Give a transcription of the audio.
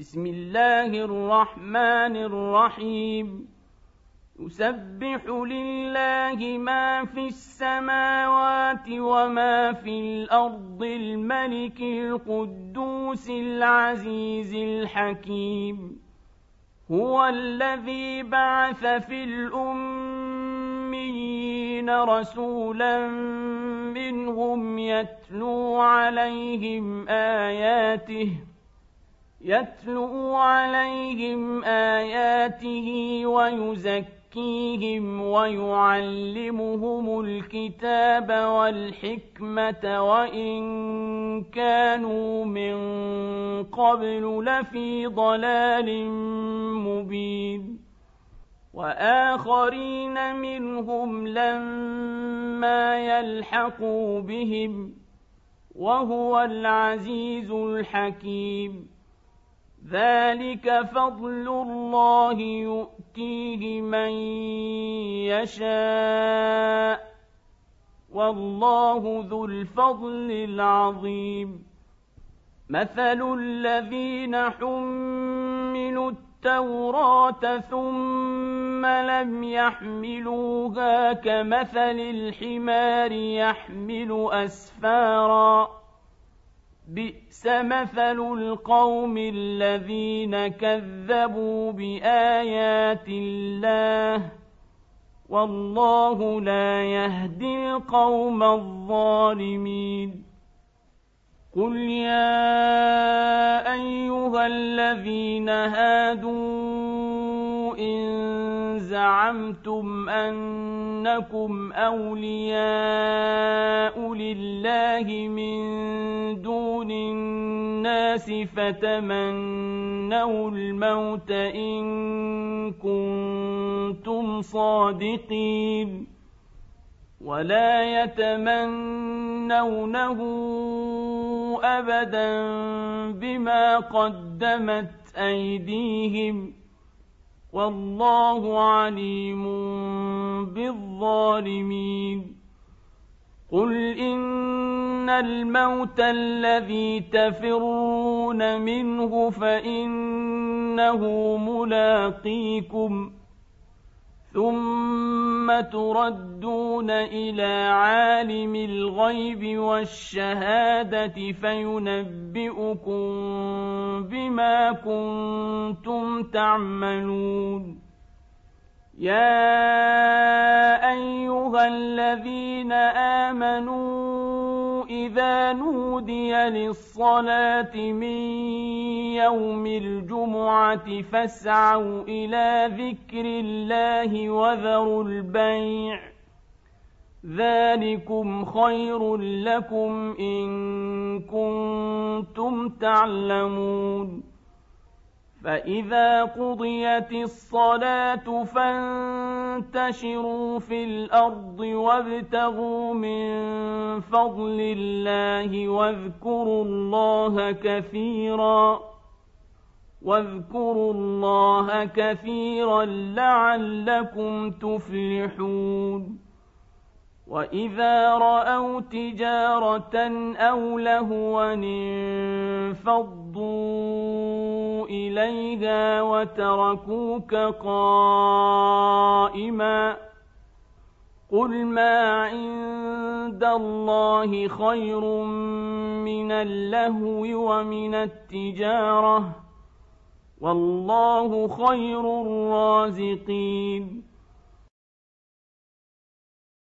بسم الله الرحمن الرحيم يسبح لله ما في السماوات وما في الأرض الملك القدوس العزيز الحكيم هو الذي بعث في الأميين رسولا منهم يتلو عليهم آياته ويزكيهم ويعلمهم الكتاب والحكمة وإن كانوا من قبل لفي ضلال مبين وآخرين منهم لما يلحقوا بهم وهو العزيز الحكيم ذلك فضل الله يؤتيه من يشاء والله ذو الفضل العظيم مثل الذين حملوا التوراة ثم لم يحملوها كمثل الحمار يحمل أسفارا بئس مثل القوم الذين كذبوا بآيات الله والله لا يهدي القوم الظالمين قل يا أيها الذين هادوا إن زعمتم أنكم أولياء لله من دون الناس فتمنوا الموت إن كنتم صادقين ولا يتمنونه أبدا بما قدمت أيديهم والله عليم بالظالمين قل إن الموت الذي تفرون منه فإنه ملاقيكم ثم تردون إلى عالم الغيب والشهادة فينبئكم بما كنتم تعملون يا أيها الذين آمنوا إذا نودي للصلاة من يوم الجمعة فاسعوا إلى ذكر الله وذروا البيع ذلكم خير لكم إن كنتم تعلمون فإذا قضيت الصلاة فانتشروا في الأرض وابتغوا من فضل الله واذكروا الله كثيرا لعلكم تفلحون وإذا رأوا تجارة أو لهوا انفضوا إليها وتركوك قائما قل ما عند الله خير من اللهو ومن التجارة والله خير الرازقين